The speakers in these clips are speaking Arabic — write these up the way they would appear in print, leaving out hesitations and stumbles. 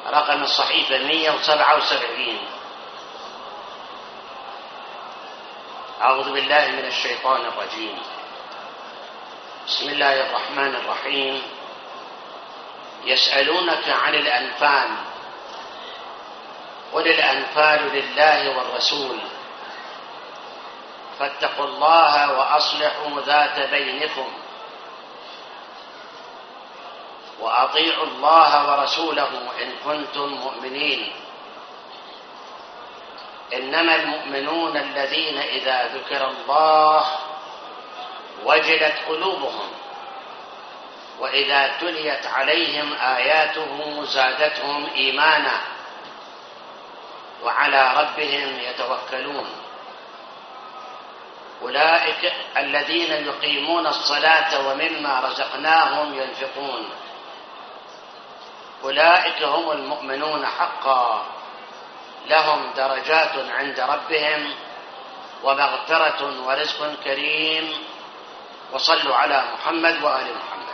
رقم الصحيفة 177. أعوذ بالله من الشيطان الرجيم. بسم الله الرحمن الرحيم. يسألونك عن الأنفال، قل الأنفال لله والرسول، فاتقوا الله وأصلحوا ذات بينكم، وأطيعوا الله ورسوله إن كنتم مؤمنين، إنما المؤمنون الذين إذا ذكر الله وجلت قلوبهم وإذا تليت عليهم آياته زادتهم إيمانا وعلى ربهم يتوكلون. أولئك الذين يقيمون الصلاة ومما رزقناهم ينفقون، أولئك هم المؤمنون حقا، لهم درجات عند ربهم ومغفرة ورزق كريم. وصلوا على محمد وآل محمد.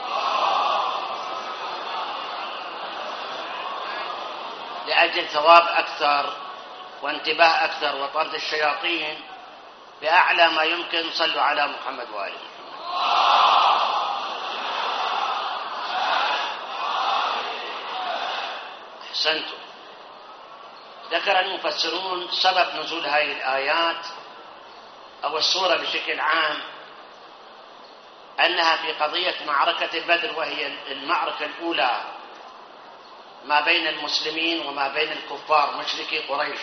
لأجل ثواب أكثر وانتباه أكثر وطرد الشياطين بأعلى ما يمكن، صلوا على محمد وآل محمد. أحسنتم. ذكر المفسرون سبب نزول هذه الآيات أو السورة بشكل عام أنها في قضية معركة بدر، وهي المعركة الأولى ما بين المسلمين وما بين الكفار مشركي قريش،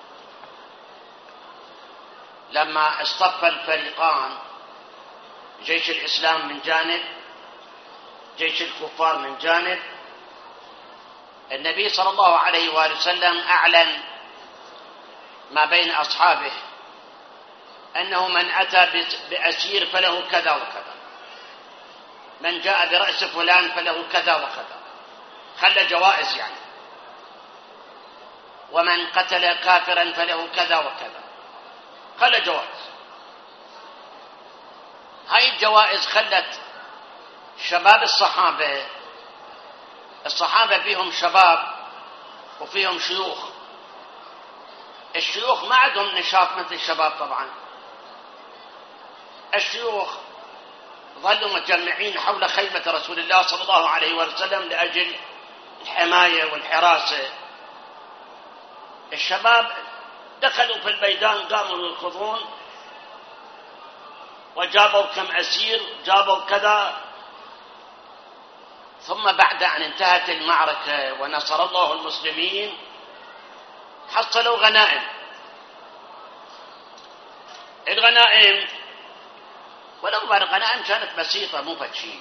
لما اصطف الفريقان، جيش الإسلام من جانب، جيش الكفار من جانب. النبي صلى الله عليه وآله وسلم أعلن ما بين أصحابه أنه من أتى بأسير فله كذا وكذا، من جاء برأس فلان فله كذا وكذا، خلى جوائز يعني، ومن قتل كافرا فله كذا وكذا، خلى جوائز. هاي الجوائز خلت شباب الصحابة فيهم شباب وفيهم شيوخ. الشيوخ ما عندهم نشاط مثل الشباب طبعا. الشيوخ ظلوا متجمعين حول خيمة رسول الله صلى الله عليه وسلم لأجل الحماية والحراسة. الشباب دخلوا في الميدان، قاموا يركضون وجابوا كم أسير، جابوا كذا. ثم بعد أن انتهت المعركة ونصر الله المسلمين حصلوا غنائم. الغنائم ولو الغنائم كانت بسيطة مو فشي،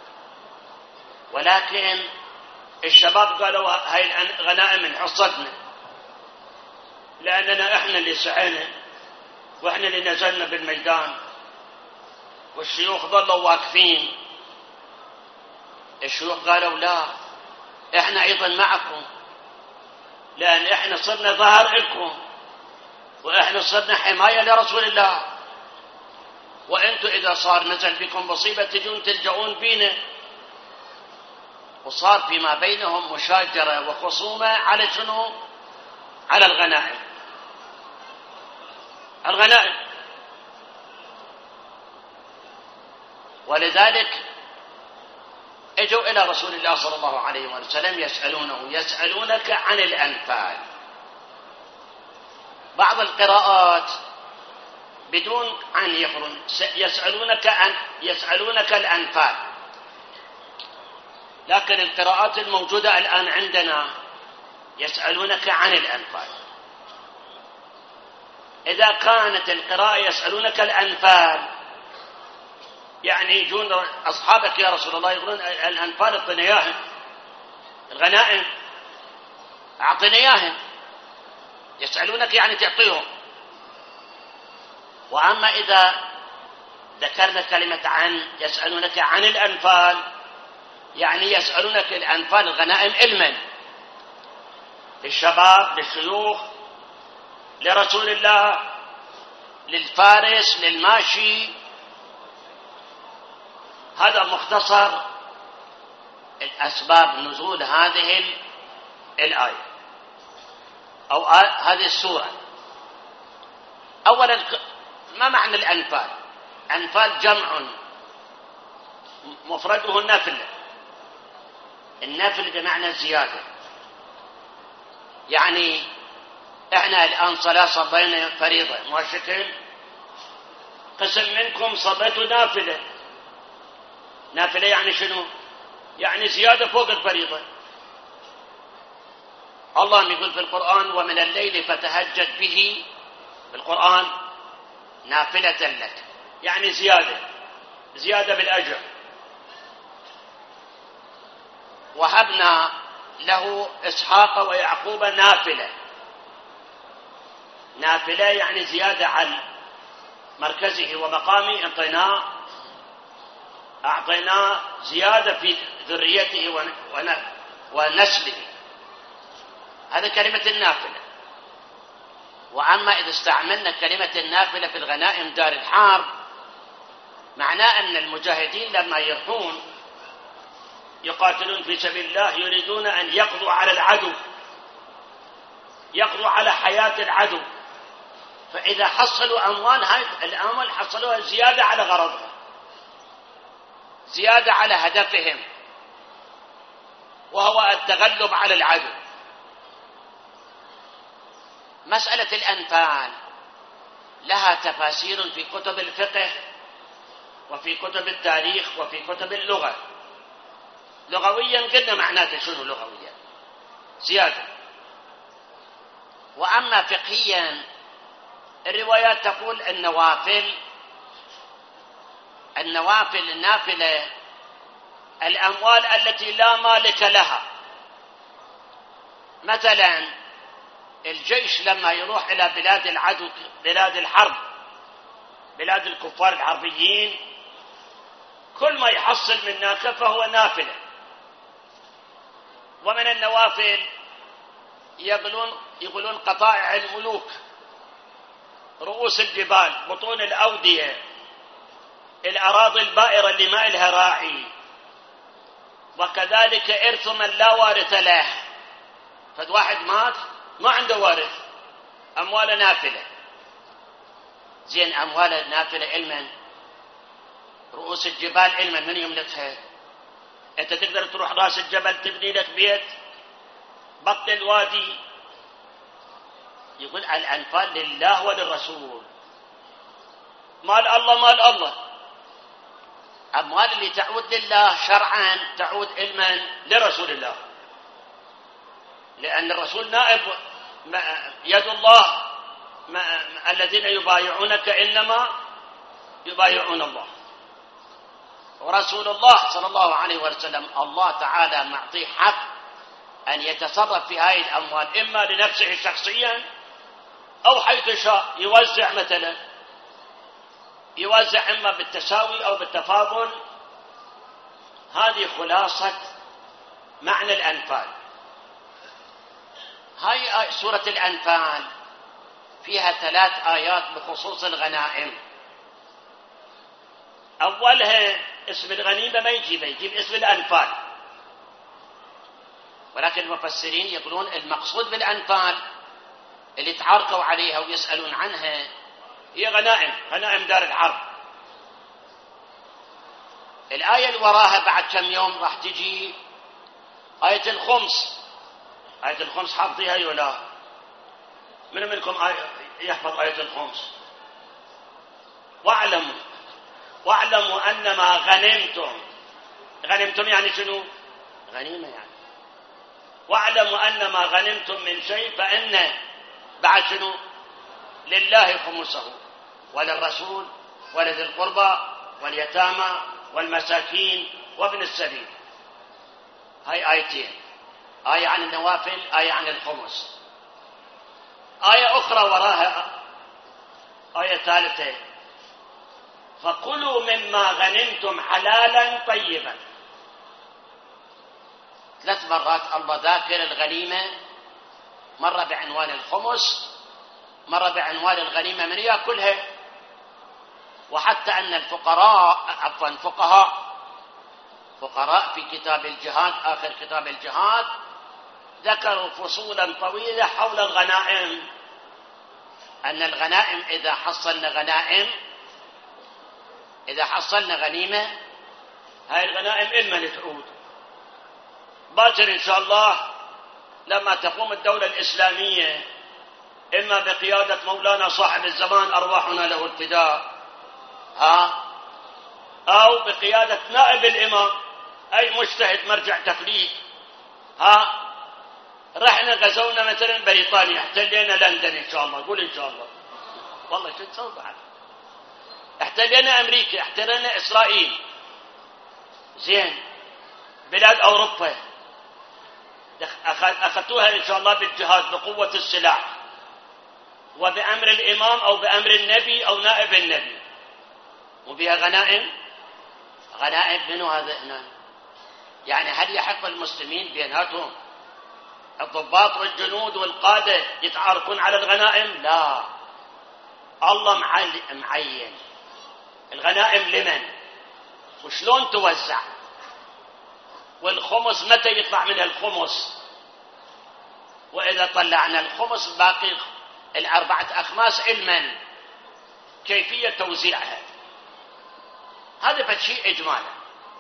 ولكن الشباب قالوا هاي الغنائم من حصتنا، لأننا إحنا اللي سعينا وإحنا اللي نزلنا بالميدان، والشيوخ ظلوا واقفين. الشيوخ قالوا لا، إحنا أيضا معكم، لأن إحنا صرنا ظهر لكم، وإحنا صرنا حماية لرسول الله، وأنتم إذا صار نزل بكم مصيبة تجون تلجؤون بينا. وصار فيما بينهم مشاجرة وخصومة على شنو؟ على الغنائم. ولذلك اجوا إلى رسول الله صلى الله عليه وسلم يسألونك عن الأنفال. بعض القراءات بدون عن يقرن يسألونك الأنفال، لكن القراءات الموجودة الآن عندنا يسألونك عن الأنفال. إذا كانت القراءة يسألونك الأنفال يعني يجون أصحابك يا رسول الله يقولون الأنفال اعطنا إياهم، الغنائم أعطنا إياهم، يسألونك يعني تعطيهم. وأما إذا ذكرنا كلمة عن، يسألونك عن الأنفال يعني يسألونك الأنفال الغنائم علما للشباب، للشيوخ، لرسول الله، للفارس، للماشي. هذا مختصر الأسباب نزول هذه الآية أو هذه السورة. أولا، ما معنى الأنفال؟ أنفال جمع مفرده النفل. النفل بمعنى زيادة، يعني احنا الآن صلاة صلينا فريضة مؤشكل، قسم منكم صليتوا نافلة. نافلة يعني شنو؟ يعني زيادة فوق الفريضة. الله يقول في القرآن: ومن الليل فتهجد به، في القرآن نافلة لك، يعني زيادة بالأجر. وهبنا له إسحاق ويعقوب نافلة يعني زيادة عن مركزه ومقامه، أعطيناه زيادة في ذريته ونسله. هذا كلمة النافلة. وأما إذا استعملنا كلمة النافلة في الغنائم دار الحرب، معناه أن المجاهدين لما يروحون يقاتلون في سبيل الله يريدون أن يقضوا على العدو، يقضوا على حياة العدو، فإذا حصلوا أموال، هاي الأموال حصلوها زيادة على غرضهم، زيادة على هدفهم، وهو التغلب على العدو. مسألة الأنفال لها تفاسير في كتب الفقه وفي كتب التاريخ وفي كتب اللغة. لغويا قلنا معناته شنو لغويا؟ زيادة. وأما فقهيا، الروايات تقول النافلة الأموال التي لا مالك لها. مثلا الجيش لما يروح إلى بلاد العدو، بلاد الحرب، بلاد الكفار الحربيين، كل ما يحصل من ناقة فهو نافلة. ومن النوافل يقولون قطائع الملوك، رؤوس الجبال، بطون الأودية، الأراضي البائرة اللي ما إلها راعي، وكذلك إرث من لا وارث له. فد واحد مات ما عنده وارث، أموال نافلة. زين، أموال النافلة علما، رؤوس الجبال علما، من يملكها؟ أنت تقدر تروح راس الجبل تبني لك بيت، بطن الوادي؟ يقول الأنفال لله وللرسول، مال الله. أموال اللي تعود لله شرعا تعود علما لرسول الله، لأن الرسول نائب يد الله. الذين يبايعونك إنما يبايعون الله ورسول الله صلى الله عليه وسلم. الله تعالى معطيه حق أن يتصرف في هذه الأموال، إما لنفسه شخصيا أو حيث شاء يوزع، مثلا يوزع إما بالتساوي أو بالتفاضل. هذه خلاصة معنى الأنفال. هاي سورة الأنفال فيها 3 آيات بخصوص الغنائم. أولها اسم الغنيمة ما يجيب اسم الأنفال، ولكن المفسرين يقولون المقصود بالأنفال اللي تعاركوا عليها ويسألون عنها هي غنائم دار الحرب. الآية اللي وراها بعد كم يوم راح تجي آية الخمس. آية الخمس حافظيها ولا؟ من منكم يحفظ آية الخمس؟ واعلموا أن ما غنمتم يعني شنو؟ غنيمة يعني. واعلموا أن ما غنمتم من شيء فإن بعد شنو؟ لله خمسه وللرسول ولذي القربى واليتامى والمساكين وابن السبيل. هاي آيتين، آية عن النوافل، آية عن الخمس. آية أخرى وراها، آية ثالثة: فكلوا مما غنمتم حلالا طيبا. 3 مرات الله ذاكر الغنيمة، مرة بعنوان الخمس، مرة بعنوان الغنيمة من يأكلها. وحتى أن فقهاء في كتاب الجهاد، آخر كتاب الجهاد، ذكروا فصولا طويلة حول الغنائم، أن الغنائم إذا حصلنا غنيمة، هاي الغنائم إلنا تعود باكر إن شاء الله لما تقوم الدولة الإسلامية، إما بقيادة مولانا صاحب الزمان أرواحنا له الفداء، أو بقيادة نائب الإمام أي مجتهد مرجع تقليد، رحنا غزونا مثلا بريطانيا، احتلينا لندن إن شاء الله، قول إن شاء الله، والله شو تسوي بعد؟ احتلينا أمريكا، احتلينا إسرائيل، زين، بلاد أوروبا أخذتوها إن شاء الله بالجهاد بقوة السلاح وبأمر الإمام أو بأمر النبي أو نائب النبي، وبها غنائم منو هذا هنا؟ يعني هل يحق المسلمين بيناتهم الضباط والجنود والقادة يتعاركون على الغنائم؟ لا، الله معين الغنائم لمن وشلون توزع، والخمس متى يطلع منها الخمس، وإذا طلعنا الخمس باقي 4 أخماس علما كيفية توزيعها. هذا فشيء إجمالا.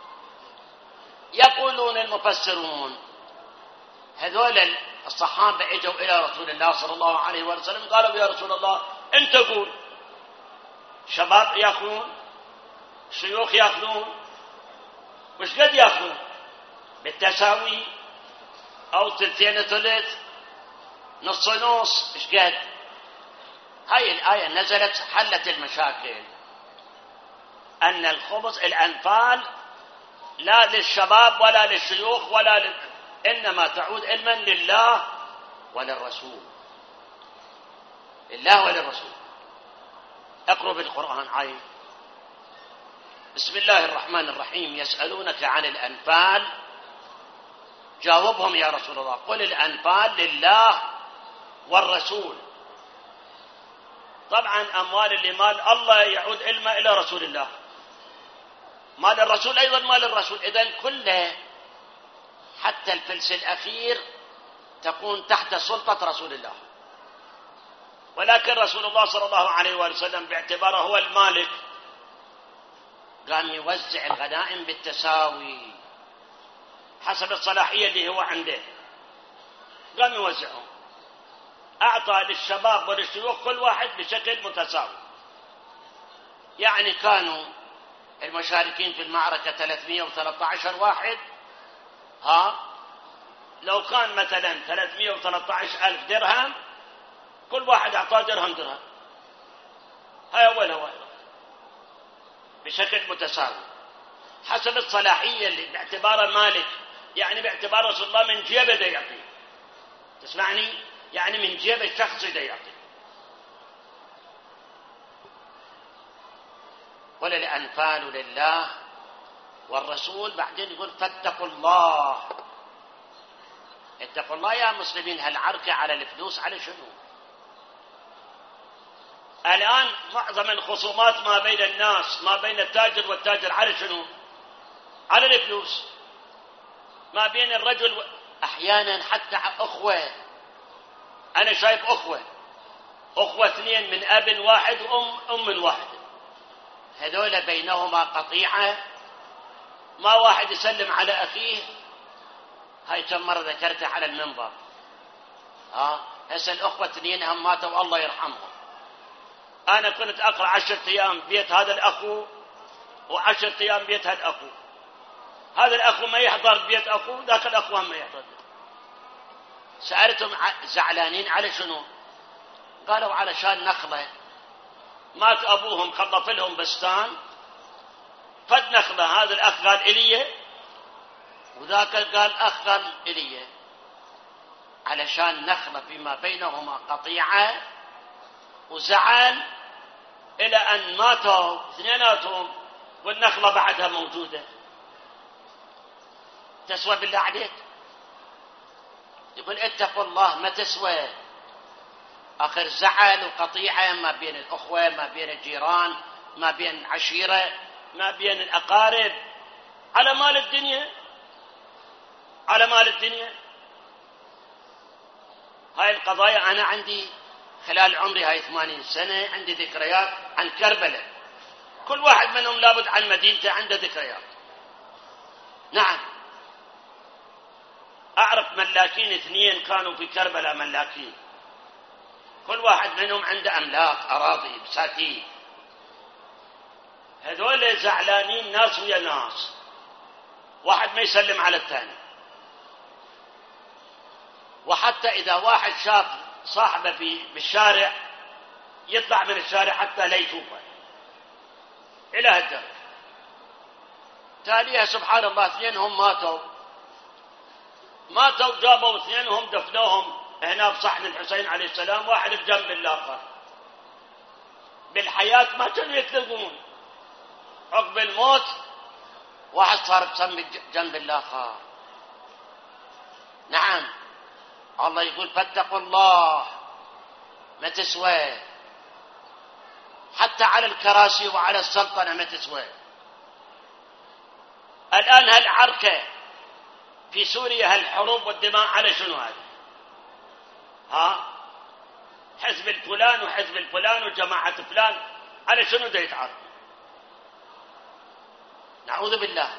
يقولون المفسرون هذول الصحابة اجوا إلى رسول الله صلى الله عليه وسلم قالوا يا رسول الله أنت قول، شباب يأخذون، شيوخ يأخذون، وش قد يأخذون بالتساوي أو 2/3 نص نص، إيش قد؟ هاي الآية نزلت حلت المشاكل، أن الخبز الأنفال لا للشباب ولا للشيوخ إنما تعود علما لله وللرسول، لله وللرسول. اقرأ بالقرآن عين. بسم الله الرحمن الرحيم. يسألونك عن الأنفال، جاوبهم يا رسول الله قل الأنفال لله والرسول. طبعا أموال اللي مال الله يعود علما إلى رسول الله، مال الرسول أيضا مال الرسول، إذن كله حتى الفلس الأخير تكون تحت سلطة رسول الله. ولكن رسول الله صلى الله عليه وسلم باعتباره هو المالك قام يوزع الغنائم بالتساوي حسب الصلاحية اللي هو عنده، قام يوزعهم، أعطى للشباب وللشيوخ كل واحد بشكل متساوي. يعني كانوا المشاركين في المعركة 313 واحد، لو كان مثلا 313,000 درهم، كل واحد أعطاه درهم، هاي أولها بشكل متساوي حسب الصلاحية اللي باعتباره مالك، يعني باعتبار رسول الله من جيبه دا يعطيه، تسمعني؟ يعني من جيب الشخص دا يعطيه. قل الأنفال لله والرسول، بعدين يقول فاتقوا الله. اتقوا الله يا مسلمين، هالعركة على الفلوس على شنو؟ الآن معظم الخصومات ما بين الناس، ما بين التاجر والتاجر، على شنو؟ على الفلوس. ما بين الرجل أحيانا حتى أخوة، أنا شايف أخوة 2 من أب واحد وأم واحدة، هذول بينهما قطيعة، ما واحد يسلم على أخيه. هاي كم مرة ذكرتها على المنبر. هسه الأخوة 2 هم ماتوا الله يرحمهم. أنا كنت أقرأ 10 أيام بيت هذا الأخو و10 أيام بيت هذا الأخو، هذا الأخو ما يحضر بيت أخو، ذاك الأخو ما يحضر. سألتهم زعلانين على شنو؟ قالوا علشان نخلة مات أبوهم خلط لهم بستان، فد نخلة، هذا الأخ قال إليه وذاك قال أخ قال إليه، علشان نخلة فيما بينهما قطيعة وزعل إلى أن ماتوا 2 والنخلة بعدها موجودة. تسوى بالله عليك؟ يقول اتقوا الله، ما تسوى. آخر زعل وقطيعة ما بين الأخوة، ما بين الجيران، ما بين العشيرة، ما بين الأقارب، على مال الدنيا، على مال الدنيا. هاي القضايا أنا عندي خلال عمري هاي 80 سنة عندي ذكريات عن كربلاء، كل واحد منهم لابد عن مدينته عنده ذكريات. نعم، أعرف ملاكين 2 كانوا في كربلاء ملاكين، كل واحد منهم عنده أملاك أراضي بساتين، هذول زعلانين ناس ويا ناس، واحد ما يسلم على الثاني، وحتى إذا واحد شاف صاحبه بالشارع يطلع من الشارع حتى لا يشوفه، إلى هالدرجة. تاليها سبحان الله 2 ماتوا جابوا 2 دفنوهم هنا بصحن الحسين عليه السلام، واحد بجنب الآخر. بالحياة ما كانوا يتلقون، عقب الموت واحد صار بجنب الآخر. نعم، الله يقول فاتقوا الله، ما تسوى، حتى على الكراسي وعلى السلطنة ما تسوى. الآن هالعركة في سوريا، هالحروب والدماء، على شنو هذا؟ حزب الفلان وحزب الفلان وجماعة فلان، على شنو دا يتعارض؟ نعوذ بالله.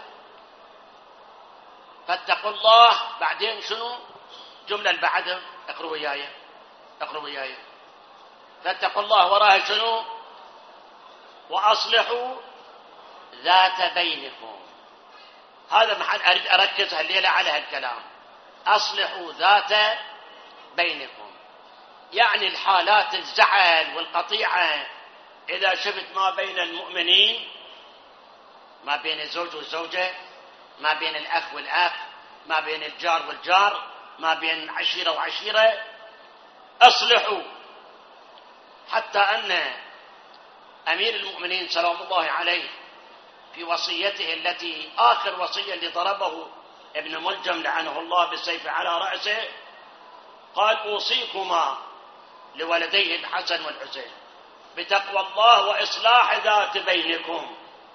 فاتقوا الله، بعدين شنو جملة اللي بعدها؟ اقروا وياي. فاتقوا الله وراها شنو؟ وأصلحوا ذات بينكم. هذا محل أريد أركز الليلة على هالكلام، أصلحوا ذات بينكم. يعني الحالات الزعل والقطيعة إذا شفت ما بين المؤمنين، ما بين الزوج والزوجة، ما بين الأخ والأخ، ما بين الجار والجار، ما بين عشيرة وعشيرة، أصلحوا. حتى أن أمير المؤمنين سلام الله عليه في وصيته التي آخر وصية اللي ضربه ابن ملجم لعنه الله بالسيف على رأسه، قال أوصيكما لولديه الحسن والحسين بتقوى الله وإصلاح ذات بينكم.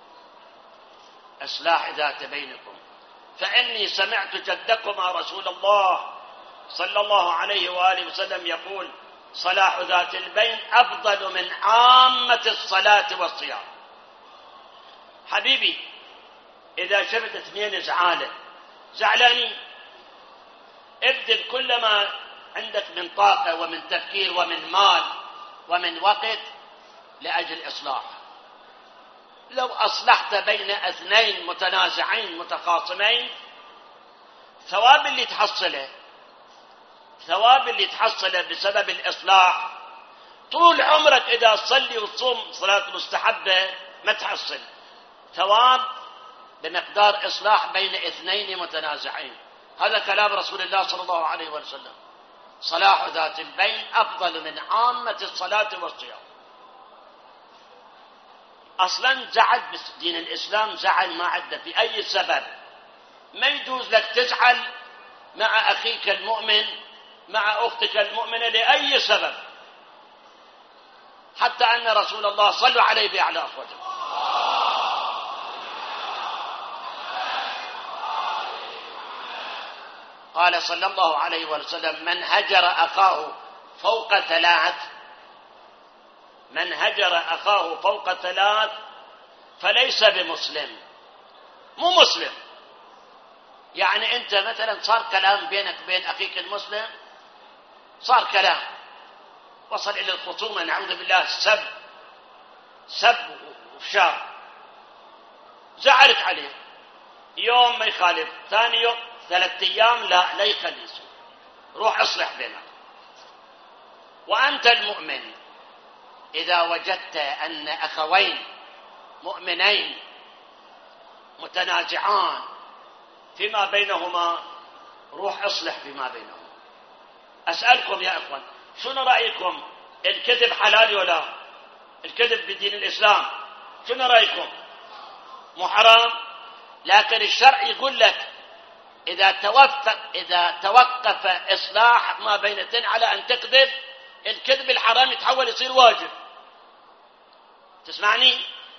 إصلاح ذات بينكم، فإني سمعت جدكما رسول الله صلى الله عليه وآله وسلم يقول صلاح ذات البين أفضل من عامة الصلاة والصيام. حبيبي، إذا شفت 2 زعلانين، ابذل كل ما عندك من طاقة ومن تفكير ومن مال ومن وقت لأجل إصلاح. لو أصلحت بين 2 متنازعين متخاصمين، ثواب اللي تحصله بسبب الإصلاح طول عمرك إذا تصلي وتصوم صلاة مستحبة ما تحصل ثواب بمقدار إصلاح بين 2 متنازعين. هذا كلام رسول الله صلى الله عليه وسلم. صلاح ذات البين أفضل من عامة الصلاة والصيام. أصلا زعل بدين الإسلام، زعل ما عده في أي سبب. ما يجوز لك تزعل مع أخيك المؤمن، مع أختك المؤمنة، لأي سبب، حتى أن رسول الله صلوا عليه بأعلى أصواتهم قال صلى الله عليه وسلم من هجر أخاه فوق 3 فليس بمسلم. مو مسلم. يعني أنت مثلا صار كلام بينك وبين أخيك المسلم، صار كلام وصل إلى الخصومة، نعوذ بالله، سب وفشار، زعلت عليه، يوم ما يخالف، ثاني يوم، 3 أيام، لا يخلي يصير، روح اصلح بينك. وأنت المؤمن إذا وجدت أن أخوين مؤمنين متنازعان فيما بينهما، روح اصلح فيما بينهما. أسألكم يا إخوان، شنو رأيكم؟ الكذب حلال ولا؟ الكذب بدين الإسلام شنو رأيكم؟ مو حرام؟ لكن الشرع يقول لك إذا توقف إصلاح ما بين 2 على أن تكذب، الكذب الحرام يتحول يصير واجب. تسمعني؟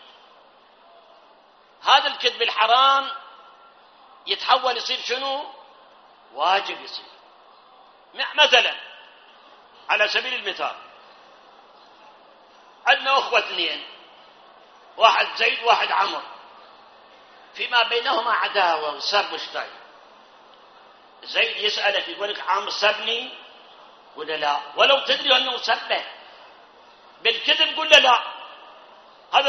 هذا الكذب الحرام يتحول يصير شنو؟ واجب يصير. مثلا على سبيل المثال عندنا أخوة اثنين، واحد زيد واحد عمرو، فيما بينهما عداوة وسب وشتاي. زيد يسألك يقول لك عمرو سبني ولا لا، ولو تدري أنه سبه بالكذب قل له لا. هذا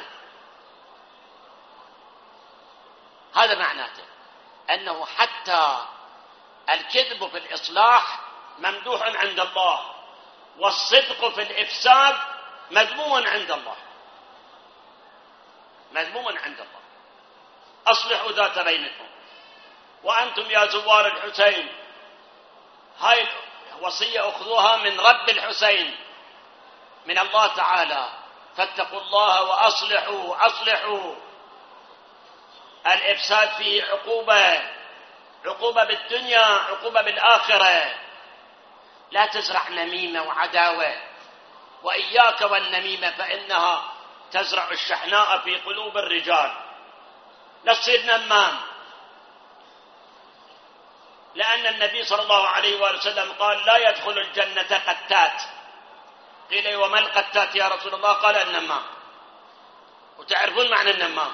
معناته أنه حتى الكذب في الإصلاح ممدوح عند الله، والصدق في الإفساد مذموم عند الله. أصلحوا ذات بينكم. وأنتم يا زوار الحسين، هاي الوصية أخذوها من رب الحسين، من الله تعالى، فاتقوا الله وأصلحوا. الإفساد فيه عقوبة بالدنيا، عقوبة بالآخرة. لا تزرع نميمة وعداوة، وإياك والنميمة فإنها تزرع الشحناء في قلوب الرجال. لا تصير نمام، لأن النبي صلى الله عليه وآله وسلم قال لا يدخل الجنة قتات. قيل وما القتات يا رسول الله؟ قال النمام. وتعرفون معنى النمام.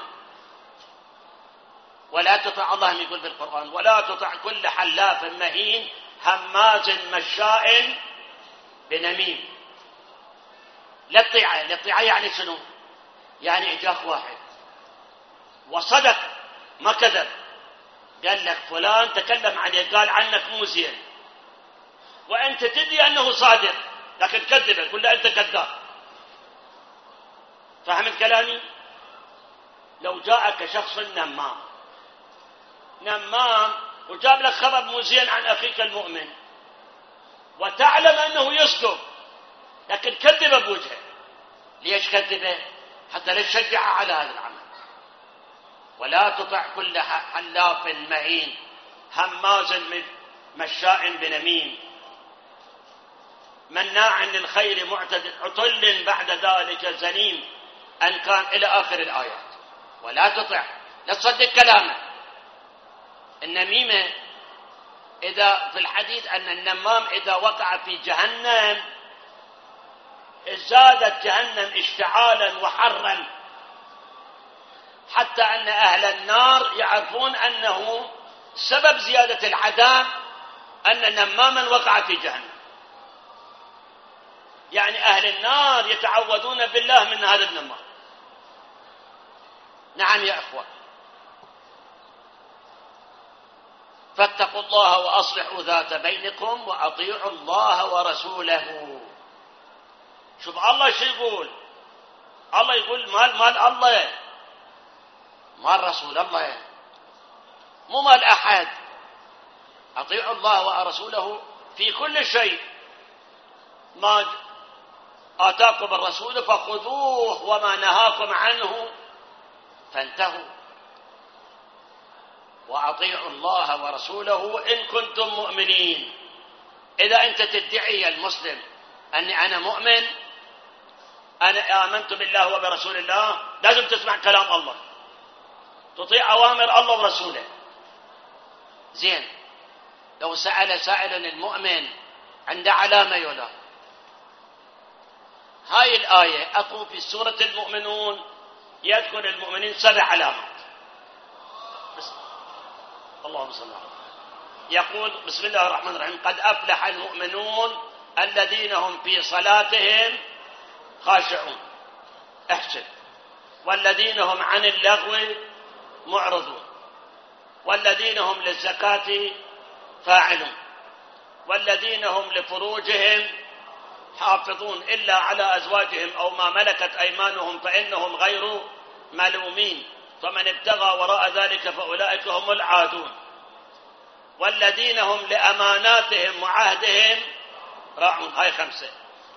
ولا تطع، الله يقول في القرآن ولا تطع كل حلاف مهين هماز مشاء بنميم. لا تطيعه يعني شنو؟ يعني اجاك واحد وصدق ما كذب، قال لك فلان تكلم عليه قال عنك مو زين، وانت تدري انه صادق لكن كذبه، قل له انت كذاب. فهمت كلامي؟ لو جاءك شخص نمام وجاب لك خبر مو زين عن اخيك المؤمن، وتعلم انه يصدق لكن كذب بوجهه، ليش كذبه؟ حتى لا تشجعه على هذا العمل. ولا تطع كل حلاف مهين هماز مشاء بنميم مناع للخير معتد عتل بعد ذلك زنيم، أن كان إلى آخر الآيات. ولا تطع، لا تصدق كلامه. النميمة إذا في الحديث أن النمام إذا وقع في جهنم زادت جهنم اشتعالا وحرا، حتى أن أهل النار يعرفون أنه سبب زيادة العذاب أن نماما وقع في جهنم. يعني أهل النار يتعوذون بالله من هذا النمام. نعم يا أخوة، فاتقوا الله وأصلحوا ذات بينكم وأطيعوا الله ورسوله. شوف الله شو يقول؟ الله يقول مال الله، مال رسول الله، مو مال أحد. أطيعوا الله ورسوله في كل شيء. ما آتاكم الرسول فخذوه وما نهاكم عنه فانتهوا. وأطيعوا الله ورسوله إن كنتم مؤمنين. إذا أنت تدعي المسلم أني أنا مؤمن، أنا آمنت بالله وبرسول الله، لازم تسمع كلام الله، تطيع أوامر الله ورسوله. زين، لو سأل سائل المؤمن عند علامة يولا، هاي الآية أقول في سورة المؤمنون يذكر المؤمنين 7 علامات. اللهم صل على محمد. يقول بسم الله الرحمن الرحيم قد أفلح المؤمنون الذين هم في صلاتهم خاشعون. احسن. والذين هم عن اللغو معرضون، والذين هم للزكاة فاعلون، والذين هم لفروجهم حافظون إلا على أزواجهم أو ما ملكت أيمانهم فإنهم غير ملومين، فمن ابتغى وراء ذلك فأولئك هم العادون. والذين هم لأماناتهم وعهدهم راعون. هاي 5.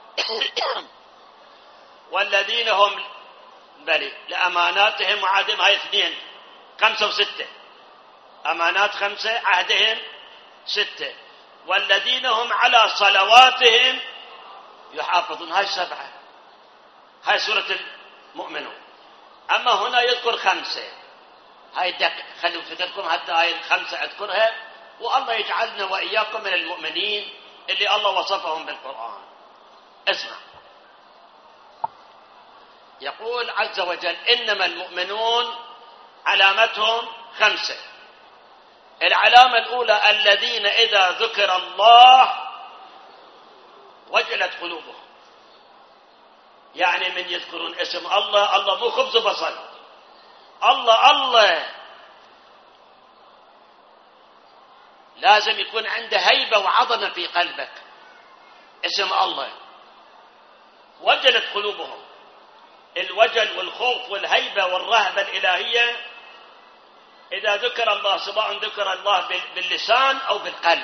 والذين هم لأماناتهم وعهدهم، هاي 2. 5 و6. أمانات 5، عهدهم 6. والذين هم على صلواتهم يحافظون، هاي 7. هاي سورة المؤمنون. أما هنا يذكر 5. هاي خلوا فكركم حتى هاي 5 أذكرها، والله يجعلنا وإياكم من المؤمنين اللي الله وصفهم بالقرآن. اسمع، يقول عز وجل: إنما المؤمنون علامتهم 5. العلامة الأولى: الذين إذا ذكر الله وجلت قلوبهم. يعني من يذكرون اسم الله، الله مو خبز وبصل، الله لازم يكون عنده هيبة وعظمة في قلبك. اسم الله وجلت قلوبهم. الوجل والخوف والهيبة والرهبة الإلهية إذا ذكر الله، سواء ذكر الله باللسان أو بالقلب.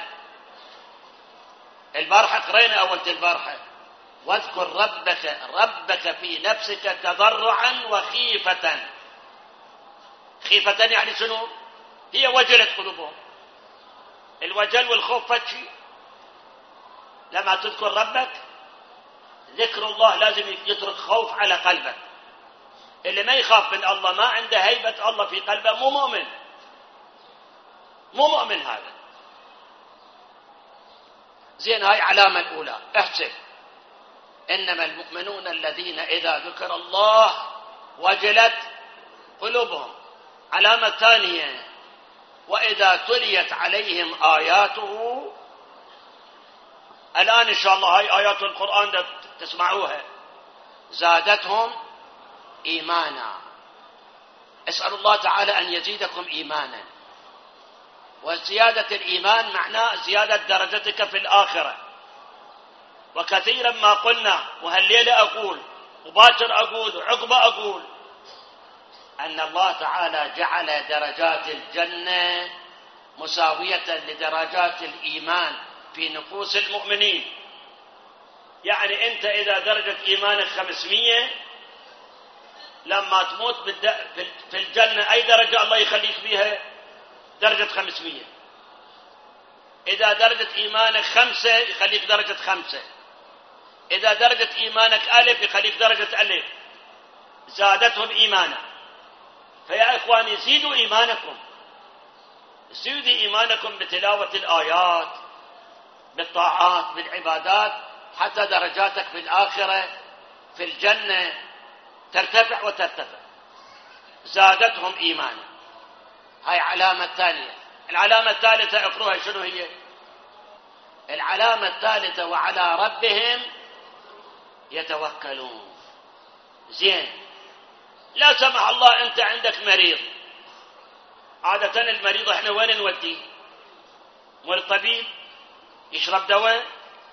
البارحة قرينا أول البارحة: واذكر ربك في نفسك تضرعا وخيفة. خيفة يعني شنو؟ هي وجلت قلوبهم. الوجل والخوف فتشي. لما تذكر ربك، ذكر الله لازم يترك خوف على قلبك. اللي ما يخاف من الله، ما عنده هيبة الله في قلبه، مو مؤمن هذا. زين، هاي علامة الأولى. احسب: إنما المؤمنون الذين إذا ذكر الله وجلت قلوبهم. علامة ثانية: وإذا تليت عليهم آياته. الآن إن شاء الله هاي آيات القرآن تسمعوها، زادتهم إيمانا. اسأل الله تعالى أن يزيدكم إيمانا. وزيادة الإيمان معناه زيادة درجتك في الآخرة. وكثيرا ما قلنا، وهالليلة أقول وباكر أقول وعقبة أقول، أن الله تعالى جعل درجات الجنة مساوية لدرجات الإيمان في نفوس المؤمنين. يعني أنت إذا درجة إيمانك 500، لما تموت في الجنة أي درجة الله يخليك بيها؟ درجة 500. إذا درجة إيمانك 5 يخليك درجة 5. إذا درجة إيمانك 1000 يخليك درجة 1000. زادتهم إيمانا. فيا إخواني، زيدوا إيمانكم، زيدوا إيمانكم بتلاوة الآيات، بالطاعات، بالعبادات، حتى درجاتك في الآخرة في الجنة ترتفع وترتفع. زادتهم إيمانا. هاي علامة ثانية. العلامة الثالثة اقروها، شنو هي؟ العلامة الثالثة: وعلى ربهم يتوكلون. زين، لا سمح الله أنت عندك مريض. عادة المريض احنا وين نوديه؟ والطبيب يشرب دواء.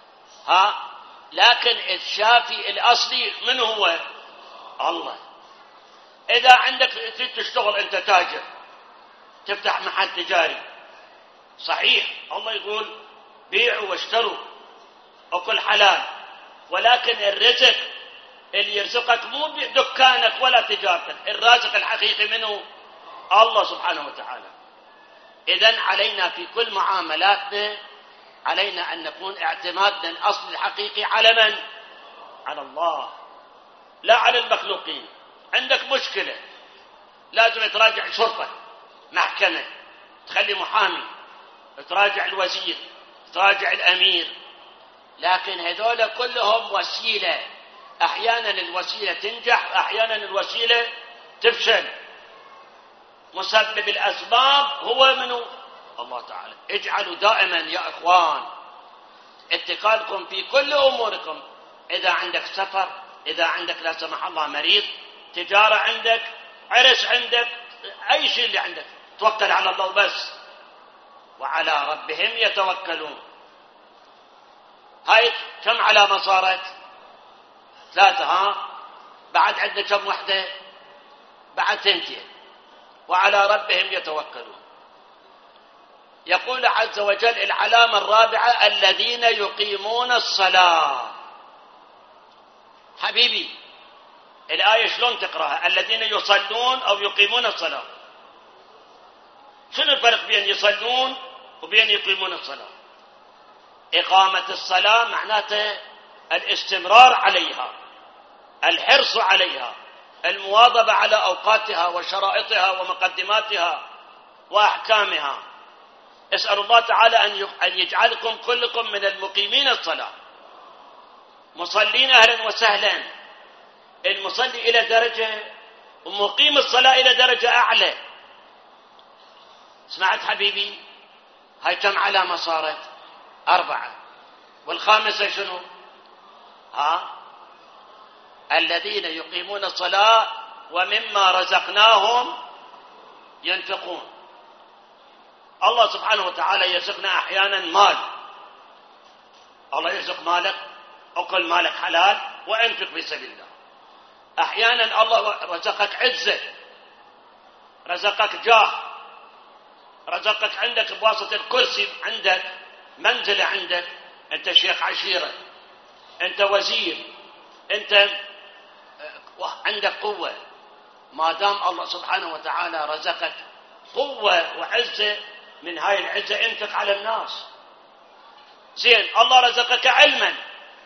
لكن الشافي الأصلي من هو؟ الله. إذا عندك تشتغل أنت تاجر، تفتح محل تجاري، صحيح الله يقول بيعوا واشتروا وكل حلال، ولكن الرزق اللي يرزقك مو بدكانك ولا تجارتك. الرازق الحقيقي منه الله سبحانه وتعالى. إذن علينا في كل معاملاتنا علينا أن نكون اعتمادنا الأصل الحقيقي على من؟ على الله، لا على المخلوقين. عندك مشكلة لازم تراجع شرطة، محكمة، تخلي محامي، تراجع الوزير، تراجع الأمير. لكن هذول كلهم وسيلة. أحيانا الوسيلة تنجح، أحيانا الوسيلة تفشل. مسبب الأسباب هو منه؟ الله تعالى. اجعلوا دائما يا إخوان اتقالكم في كل أموركم. إذا عندك سفر، إذا عندك لا سمح الله مريض، تجارة عندك، عرس عندك، أي شيء اللي عندك، توكل على الله بس. وعلى ربهم يتوكلون. هاي كم علامة صارت؟ 3. بعد عندنا كم وحدة؟ بعد 2. وعلى ربهم يتوكلون. يقول عز وجل: العلامة الرابعة: الذين يقيمون الصلاة. حبيبي، الآية شلون تقرأها؟ الذين يصلون أو يقيمون الصلاة. شنو الفرق بين يصلون وبين يقيمون الصلاة؟ إقامة الصلاة معناته الاستمرار عليها، الحرص عليها، المواظبة على أوقاتها وشرائطها ومقدماتها وأحكامها. اسأل الله تعالى أن يجعلكم كلكم من المقيمين الصلاة، مصلين أهلا وسهلا. المصلي إلى درجة ومقيم الصلاة إلى درجة أعلى. سمعت حبيبي؟ هاي كم علامة صارت؟ 4. والخامسة شنو؟ الذين يقيمون الصلاة ومما رزقناهم ينفقون. الله سبحانه وتعالى يرزقنا أحيانا مال، الله يرزق مالك، أكل مالك حلال وأنفق في سبيل الله. أحيانا الله رزقك عزة، رزقك جاه، رزقك عندك بواسطة الكرسي، عندك منزلة، عندك أنت شيخ عشيرة، أنت وزير، أنت عندك قوة. ما دام الله سبحانه وتعالى رزقك قوة وعزة، من هاي العزة انفق على الناس. زين، الله رزقك علما،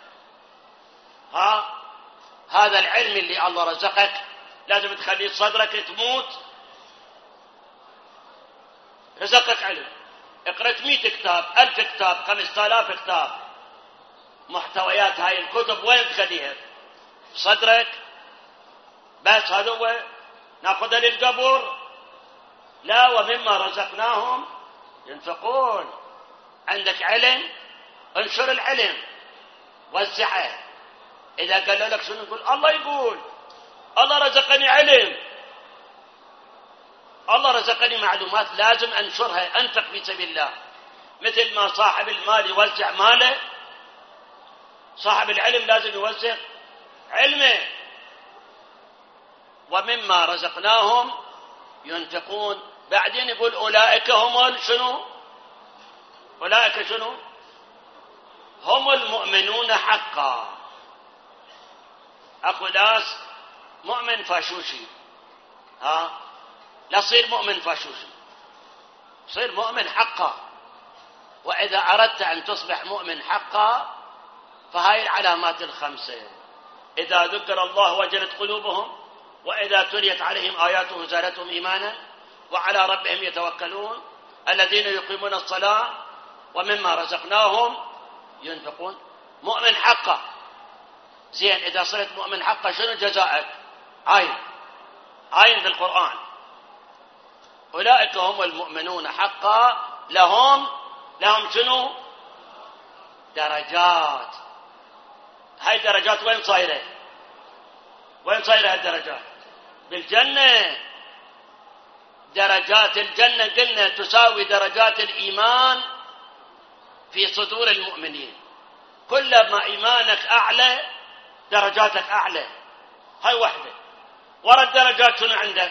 هذا العلم اللي الله رزقك لازم تخليه صدرك تموت. رزقك علم، اقرأت 100 كتاب، 1000 كتاب، 5000 كتاب، محتويات هاي الكتب وين تخليها؟ صدرك بس؟ هذا هو ناخذها للقبر؟ لا، ومما رزقناهم ينفقون. عندك علم، انشر العلم، وزعه. إذا قال لك شنو نقول؟ الله يقول الله رزقني علم، الله رزقني معلومات لازم أنشرها، أنفق في سبيل الله. مثل ما صاحب المال يوزع ماله، صاحب العلم لازم يوزع علمه. ومما رزقناهم ينفقون. بعدين يقول أولئك هم شنو؟ أولئك شنو؟ هم المؤمنون حقا. أخو ناس مؤمن فاشوشي، لا تصير مؤمن فاشوشي، صير مؤمن حقا. وإذا أردت أن تصبح مؤمن حقا فهاي العلامات ال5: إذا ذكر الله وجلت قلوبهم، وإذا تليت عليهم آياته زادتهم إيمانا، وعلى ربهم يتوكلون، الذين يقيمون الصلاة ومما رزقناهم ينفقون. مؤمن حقا. زين، إذا صرت مؤمن حقا شنو جزاءك؟ عين في القرآن: أولئك هم المؤمنون حقا لهم شنو؟ درجات. هاي درجات وين صايرة؟ وين صايرة الدرجات؟ بالجنة. درجات الجنة قلنا تساوي درجات الإيمان في صدور المؤمنين. كلما إيمانك أعلى درجاتك أعلى. هاي وحدة. ورا الدرجات شنو عندك؟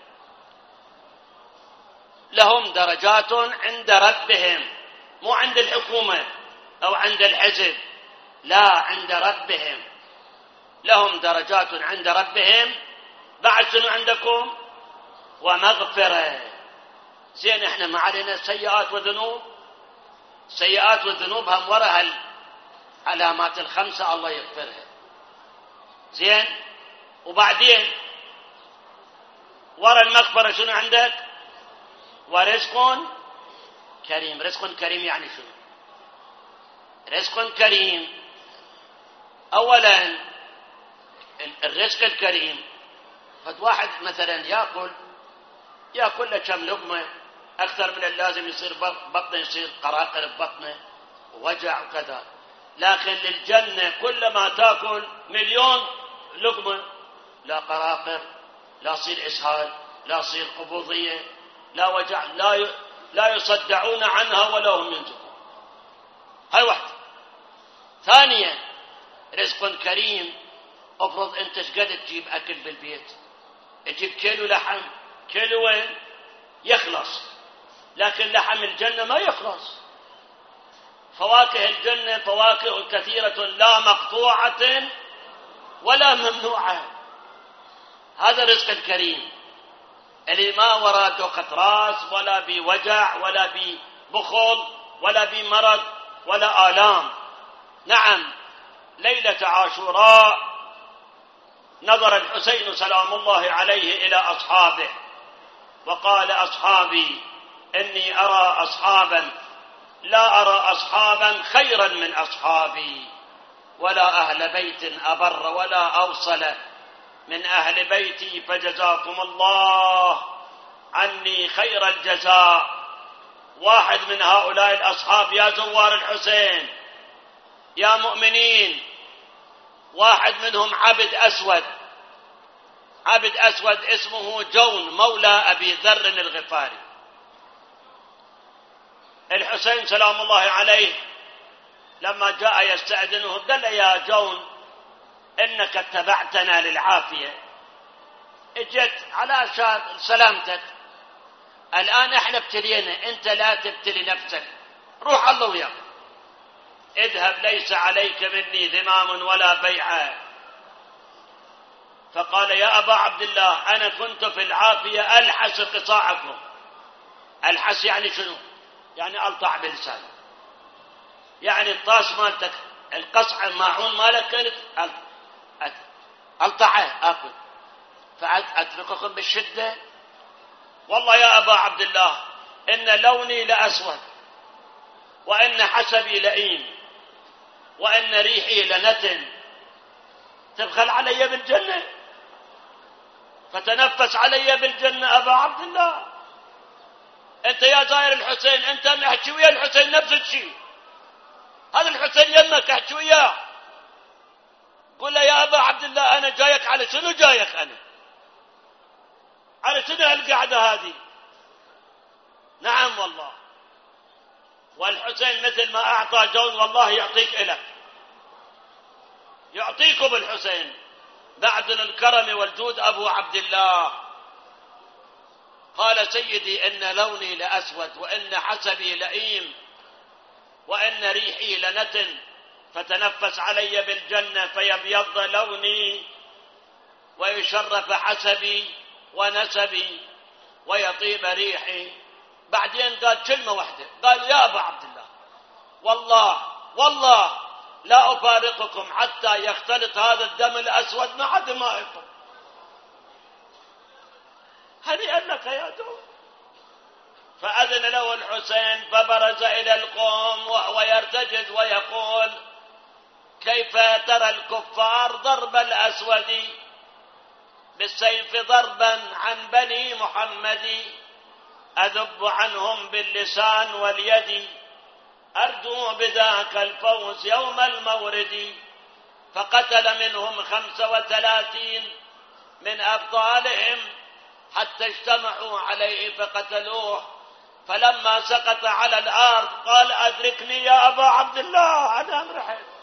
لهم درجات عند ربهم، مو عند الحكومة أو عند الحزب، لا، عند ربهم. لهم درجات عند ربهم. بعد شنو عندكم؟ ومغفرة. زين، احنا ما علينا سيئات وذنوب؟ سيئات والذنوب هم وراها العلامات ال5 الله يغفرها. زين، وبعدين ورا المغفرة شنو عندك؟ ورزق كريم. رزق كريم يعني شنو؟ رزق كريم أولا الرزق الكريم، فد واحد مثلا يأكل له كم لقمة أكثر من اللازم، يصير بطنه يصير قراقر ببطنه ووجع وكذا. لكن للجنة كلما تأكل 1,000,000 لقمة لا قراقر، لا يصير إسهال، لا يصير قبوضية، لا وجع، لا يصدعون عنها ولا هم ينزفون. هاي واحدة. ثانيا رزق كريم. افرض انت شقد تجيب اكل بالبيت، تجيب كيلو لحم، كيلوين يخلص، لكن لحم الجنة ما يخلص. فواكه الجنة فواكه كثيرة لا مقطوعة ولا ممنوعة. هذا الرزق الكريم اللي ما وراء دوخة راس ولا بوجع ولا ببخل ولا بمرض ولا آلام. نعم، ليلة عاشوراء نظر الحسين سلام الله عليه إلى أصحابه وقال: أصحابي إني أرى أصحابا لا أرى أصحابا خيرا من أصحابي، ولا أهل بيت أبر ولا أوصل من أهل بيتي، فجزاكم الله عني خير الجزاء. واحد من هؤلاء الأصحاب يا زوار الحسين يا مؤمنين، واحد منهم عبد أسود اسمه جون مولى أبي ذر الغفاري. الحسين سلام الله عليه لما جاء يستأذنه قال له يا جون إنك اتبعتنا للعافية، اجت على سلامتك، الآن احنا ابتلينا، انت لا تبتلي نفسك، روح الله وياك، اذهب ليس عليك مني ذمام ولا بيعة. فقال يا أبا عبد الله أنا كنت في العافية ألحس قصاعكم. ألحس يعني شنو؟ يعني ألطع بلسان، يعني الطاس مالتك القصع الماعون مالك كانت ألطعه آكل، فأترككم بالشدة. والله يا أبا عبد الله إن لوني لأسود، وإن حسبي لئيم، وإن ريحي لنتن، تبخل علي بالجنة؟ فتنفس علي بالجنة أبا عبد الله. أنت يا زاير الحسين أنت احكي ويا الحسين نفس الشيء، هذا الحسين يمك احكي وياه، قل له يا أبا عبد الله أنا جايك على شنو؟ جايك أنا على شنو هالقعدة هذه؟ نعم والله. والحسين مثل ما أعطى جون والله يعطيك إلك، يعطيكم الحسين بعد الكرم والجود. أبو عبد الله قال سيدي إن لوني لأسود، وإن حسبي لئيم، وإن ريحي لنتن، فتنفس علي بالجنة فيبيض لوني ويشرف حسبي ونسبي ويطيب ريحي. بعدين قال كلمة واحدة، قال يا أبا عبد الله والله لا أفارقكم حتى يختلط هذا الدم الأسود مع دمائكم. هنيئا لك يا دور. فأذن له الحسين فبرز إلى القوم وهو يرتجز ويقول كيف ترى الكفار ضرب الأسود بالسيف ضربا عن بني محمد، أذب عنهم باللسان واليد، أرجو بذاك الفوز يوم المورد. فقتل منهم 35 من أبطالهم حتى اجتمعوا عليه فقتلوه. فلما سقط على الأرض قال أدركني يا أبا عبد الله، أنا انرحت.